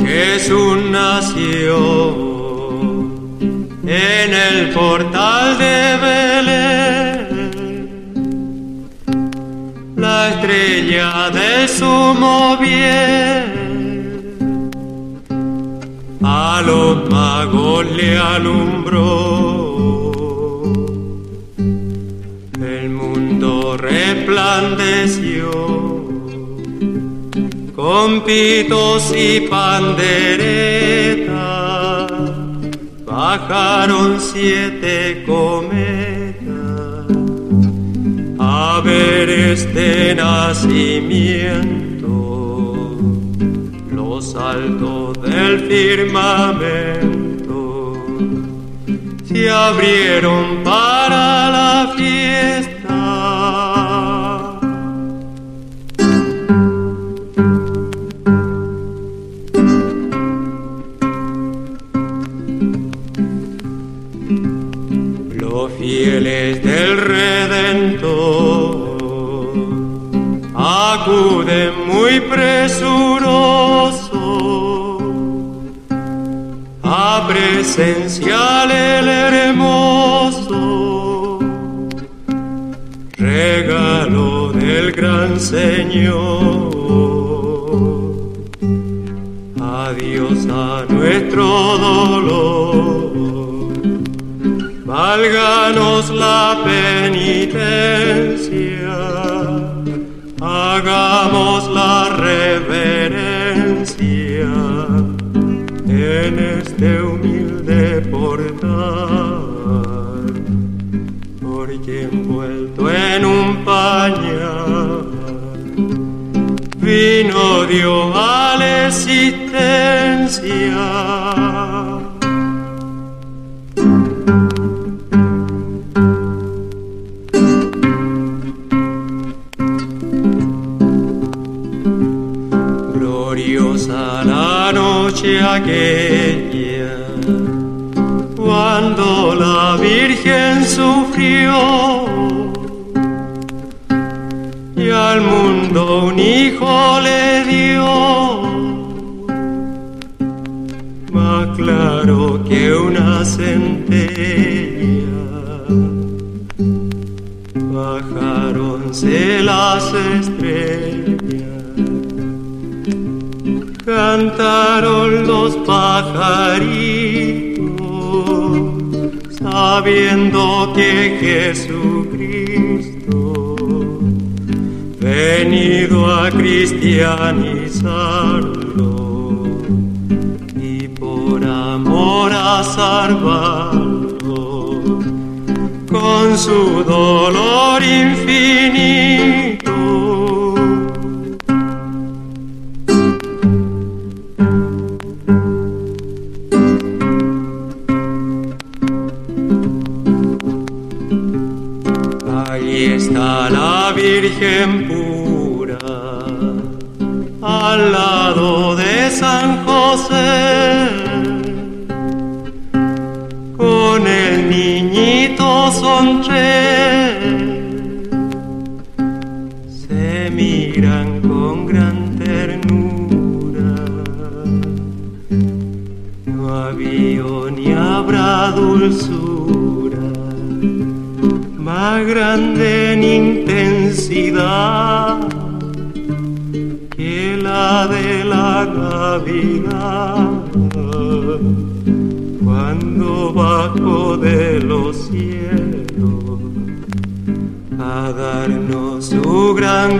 Jesús nació en el portal de Belén, la estrella del sumo bien a los magos le alumbró. El mundo resplandeció con pitos y panderetas, bajaron 7 cometas a ver este nacimiento. Los altos del firmamento se abrieron para la fiesta. Los fieles del Redentor acuden muy presurosos a presenciar el hermoso regalo del gran Señor. Adiós a nuestro dolor, válganos la penitencia, hagamos la reverencia en este humilde portal, porque envuelto en un pañal vino Dios a la existencia. Gloriosa la noche aquella, cuando la Virgen sufrió y al mundo un hijo le dio, más claro que una centella. Bajáronse las estrellas, cantaron los pajaritos, sabiendo que Jesucristo venido a cristianizarlo y por amor a salvarlo con su dolor infinito. Allí está la Virgen pura, al lado de San José, con el niñito son 3, se miran con gran ternura, no había ni habrá dulzura más grande en intensidad que la de la Navidad, cuando bajó de los cielos a darnos su gran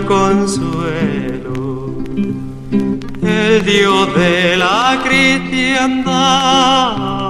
consuelo, el Dios de la cristiandad.